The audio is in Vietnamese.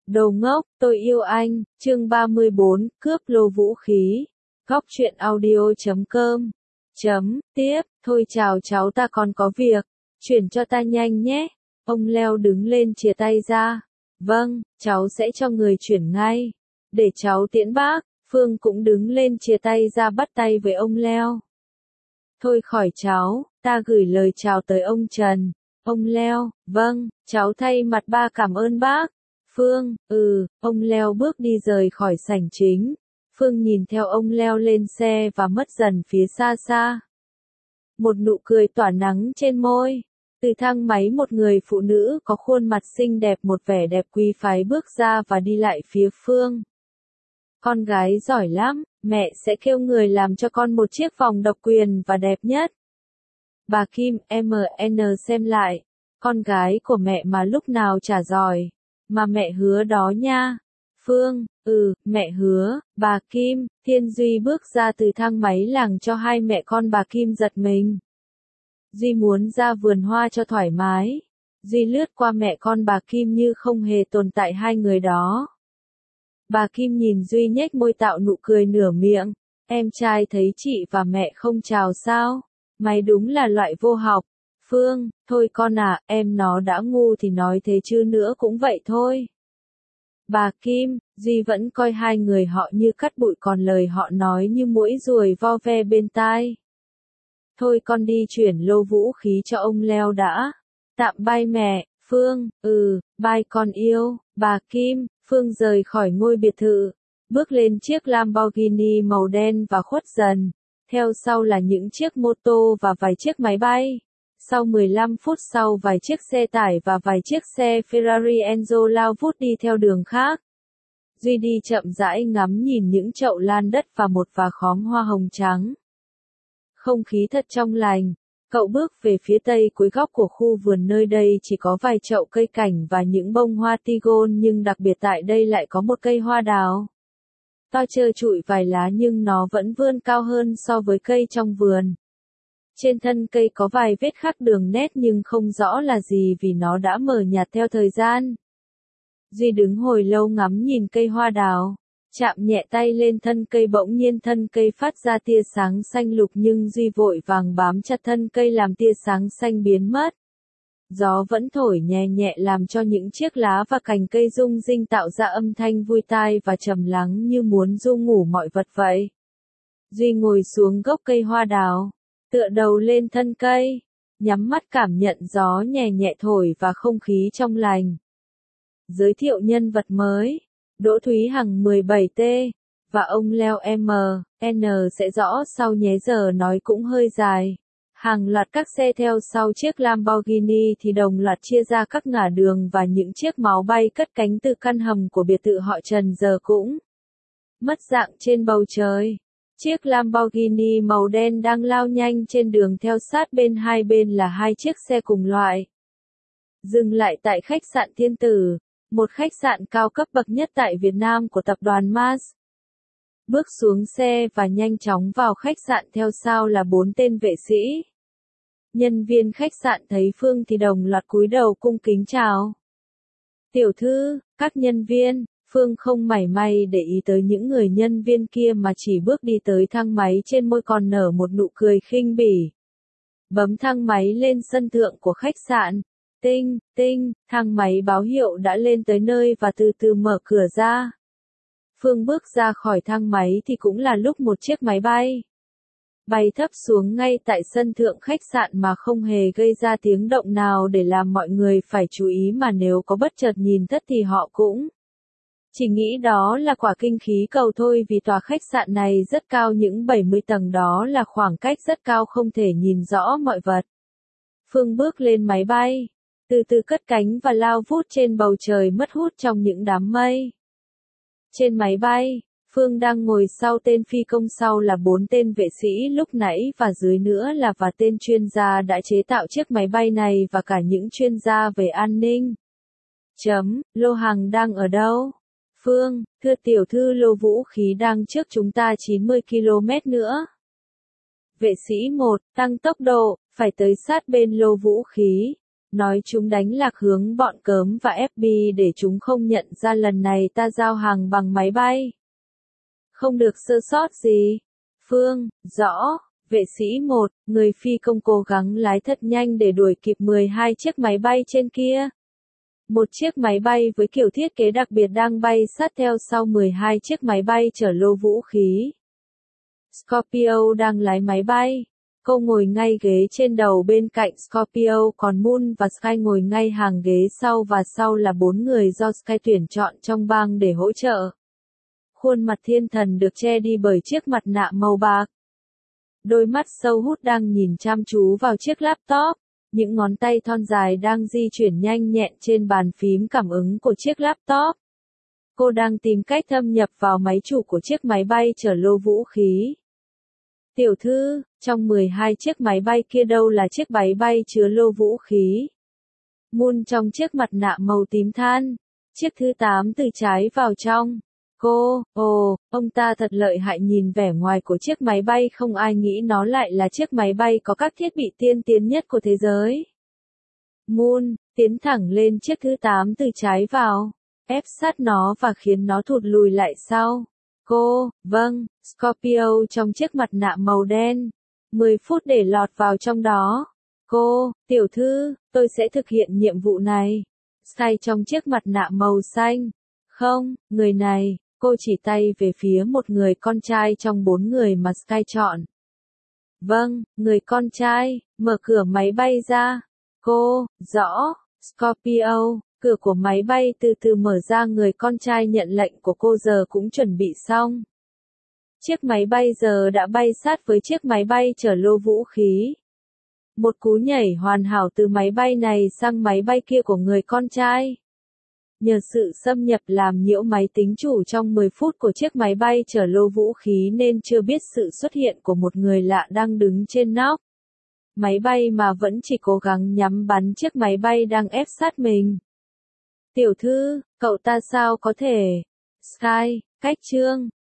Đồ ngốc, tôi yêu anh, chương 34, cướp lô vũ khí. Góc truyện audio.com. Tiếp, thôi chào cháu ta còn có việc, chuyển cho ta nhanh nhé. Ông Leo đứng lên chìa tay ra. Vâng, cháu sẽ cho người chuyển ngay. Để cháu tiễn bác. Phương cũng đứng lên chìa tay ra bắt tay với ông Leo. Thôi khỏi cháu, ta gửi lời chào tới ông Trần. Ông Leo, vâng, cháu thay mặt ba cảm ơn bác. Phương, ông Leo bước đi rời khỏi sảnh chính. Phương nhìn theo ông Leo lên xe và mất dần phía xa xa. Một nụ cười tỏa nắng trên môi. Từ thang máy một người phụ nữ có khuôn mặt xinh đẹp một vẻ đẹp quý phái bước ra và đi lại phía Phương. Con gái giỏi lắm, mẹ sẽ kêu người làm cho con một chiếc vòng độc quyền và đẹp nhất. Bà Kim, MN xem lại. Con gái của mẹ mà lúc nào chả giỏi. Mà mẹ hứa đó nha. Phương, mẹ hứa. Bà Kim, Thiên Duy bước ra từ thang máy làm cho hai mẹ con bà Kim giật mình. Duy muốn ra vườn hoa cho thoải mái. Duy lướt qua mẹ con bà Kim như không hề tồn tại hai người đó. Bà Kim nhìn Duy nhếch môi tạo nụ cười nửa miệng. Em trai thấy chị và mẹ không chào sao? Mày đúng là loại vô học. Phương, thôi con à, em nó đã ngu thì nói thế chứ nữa cũng vậy thôi. Bà Kim, Duy vẫn coi hai người họ như cắt bụi còn lời họ nói như muỗi ruồi vo ve bên tai. Thôi con đi chuyển lô vũ khí cho ông Leo đã. Tạm bye mẹ. Phương, bye con yêu. Bà Kim, Phương rời khỏi ngôi biệt thự, bước lên chiếc Lamborghini màu đen và khuất dần. Theo sau là những chiếc mô tô và vài chiếc máy bay. Sau 15 phút sau vài chiếc xe tải và vài chiếc xe Ferrari Enzo lao vút đi theo đường khác. Duy đi chậm rãi ngắm nhìn những chậu lan đất và một vài khóm hoa hồng trắng. Không khí thật trong lành. Cậu bước về phía tây cuối góc của khu vườn, nơi đây chỉ có vài chậu cây cảnh và những bông hoa tigon, nhưng đặc biệt tại đây lại có một cây hoa đào. To trơ trụi vài lá nhưng nó vẫn vươn cao hơn so với cây trong vườn. Trên thân cây có vài vết khắc đường nét nhưng không rõ là gì vì nó đã mờ nhạt theo thời gian. Duy đứng hồi lâu ngắm nhìn cây hoa đào. Chạm nhẹ tay lên thân cây, bỗng nhiên thân cây phát ra tia sáng xanh lục nhưng Duy vội vàng bám chặt thân cây làm tia sáng xanh biến mất. Gió vẫn thổi nhẹ nhẹ làm cho những chiếc lá và cành cây rung rinh tạo ra âm thanh vui tai và trầm lắng như muốn ru ngủ mọi vật vậy. Duy ngồi xuống gốc cây hoa đào, tựa đầu lên thân cây, nhắm mắt cảm nhận gió nhẹ nhẹ thổi và không khí trong lành. Giới thiệu nhân vật mới. Đỗ Thúy Hằng 17T, và ông Leo M.N. sẽ rõ sau nhé, giờ nói cũng hơi dài. Hàng loạt các xe theo sau chiếc Lamborghini thì đồng loạt chia ra các ngả đường và những chiếc máu bay cất cánh từ căn hầm của biệt thự họ Trần giờ cũng mất dạng trên bầu trời. Chiếc Lamborghini màu đen đang lao nhanh trên đường, theo sát bên hai bên là hai chiếc xe cùng loại. Dừng lại tại khách sạn Thiên Tử, một khách sạn cao cấp bậc nhất tại Việt Nam của tập đoàn Mars. Bước xuống xe và nhanh chóng vào khách sạn, theo sau là 4 tên vệ sĩ. Nhân viên khách sạn thấy Phương thì đồng loạt cúi đầu cung kính chào. Tiểu thư, các nhân viên. Phương không mảy may để ý tới những người nhân viên kia mà chỉ bước đi tới thang máy, trên môi còn nở một nụ cười khinh bỉ. Bấm thang máy lên sân thượng của khách sạn. Tinh, tinh, thang máy báo hiệu đã lên tới nơi và từ từ mở cửa ra. Phương bước ra khỏi thang máy thì cũng là lúc một chiếc máy bay thấp xuống ngay tại sân thượng khách sạn mà không hề gây ra tiếng động nào để làm mọi người phải chú ý, mà nếu có bất chợt nhìn thất thì họ cũng chỉ nghĩ đó là quả kinh khí cầu thôi, vì tòa khách sạn này rất cao, những 70 tầng, đó là khoảng cách rất cao không thể nhìn rõ mọi vật. Phương bước lên máy bay, từ từ cất cánh và lao vút trên bầu trời mất hút trong những đám mây. Trên máy bay, Phương đang ngồi sau tên phi công, sau là 4 tên vệ sĩ lúc nãy và dưới nữa là và tên chuyên gia đã chế tạo chiếc máy bay này và cả những chuyên gia về an ninh. Lô hàng đang ở đâu? Phương, thưa tiểu thư, lô vũ khí đang trước chúng ta 90 km nữa. Vệ sĩ 1, tăng tốc độ, phải tới sát bên lô vũ khí. nói chúng đánh lạc hướng bọn cớm và FBI để chúng không nhận ra lần này ta giao hàng bằng máy bay. Không được sơ sót gì. Phương, rõ. Vệ sĩ 1, người phi công cố gắng lái thật nhanh để đuổi kịp 12 chiếc máy bay trên kia. Một chiếc máy bay với kiểu thiết kế đặc biệt đang bay sát theo sau 12 chiếc máy bay chở lô vũ khí. Scorpio đang lái máy bay. Cô ngồi ngay ghế trên đầu bên cạnh Scorpio, còn Moon và Sky ngồi ngay hàng ghế sau và sau là 4 người do Sky tuyển chọn trong bang để hỗ trợ. Khuôn mặt thiên thần được che đi bởi chiếc mặt nạ màu bạc. Đôi mắt sâu hút đang nhìn chăm chú vào chiếc laptop. Những ngón tay thon dài đang di chuyển nhanh nhẹn trên bàn phím cảm ứng của chiếc laptop. Cô đang tìm cách thâm nhập vào máy chủ của chiếc máy bay chở lô vũ khí. Tiểu thư, trong 12 chiếc máy bay kia đâu là chiếc máy bay chứa lô vũ khí? Moon trong chiếc mặt nạ màu tím than. Chiếc thứ 8 từ trái vào trong. Ông ta thật lợi hại, nhìn vẻ ngoài của chiếc máy bay không ai nghĩ nó lại là chiếc máy bay có các thiết bị tiên tiến nhất của thế giới. Moon, tiến thẳng lên chiếc thứ 8 từ trái vào, ép sát nó và khiến nó thụt lùi lại sau. Vâng, Scorpio trong chiếc mặt nạ màu đen. 10 phút để lọt vào trong đó. Tiểu thư, tôi sẽ thực hiện nhiệm vụ này. Sky trong chiếc mặt nạ màu xanh. Không, người này, cô chỉ tay về phía một người con trai trong 4 người mà Sky chọn. Vâng, người con trai, mở cửa máy bay ra. Rõ, Scorpio, cửa của máy bay từ từ mở ra, người con trai nhận lệnh của cô giờ cũng chuẩn bị xong. Chiếc máy bay giờ đã bay sát với chiếc máy bay chở lô vũ khí. Một cú nhảy hoàn hảo từ máy bay này sang máy bay kia của người con trai. Nhờ sự xâm nhập làm nhiễu máy tính chủ trong 10 phút của chiếc máy bay chở lô vũ khí nên chưa biết sự xuất hiện của một người lạ đang đứng trên nóc máy bay mà vẫn chỉ cố gắng nhắm bắn chiếc máy bay đang ép sát mình. Tiểu thư, cậu ta sao có thể? Sky, cách chương.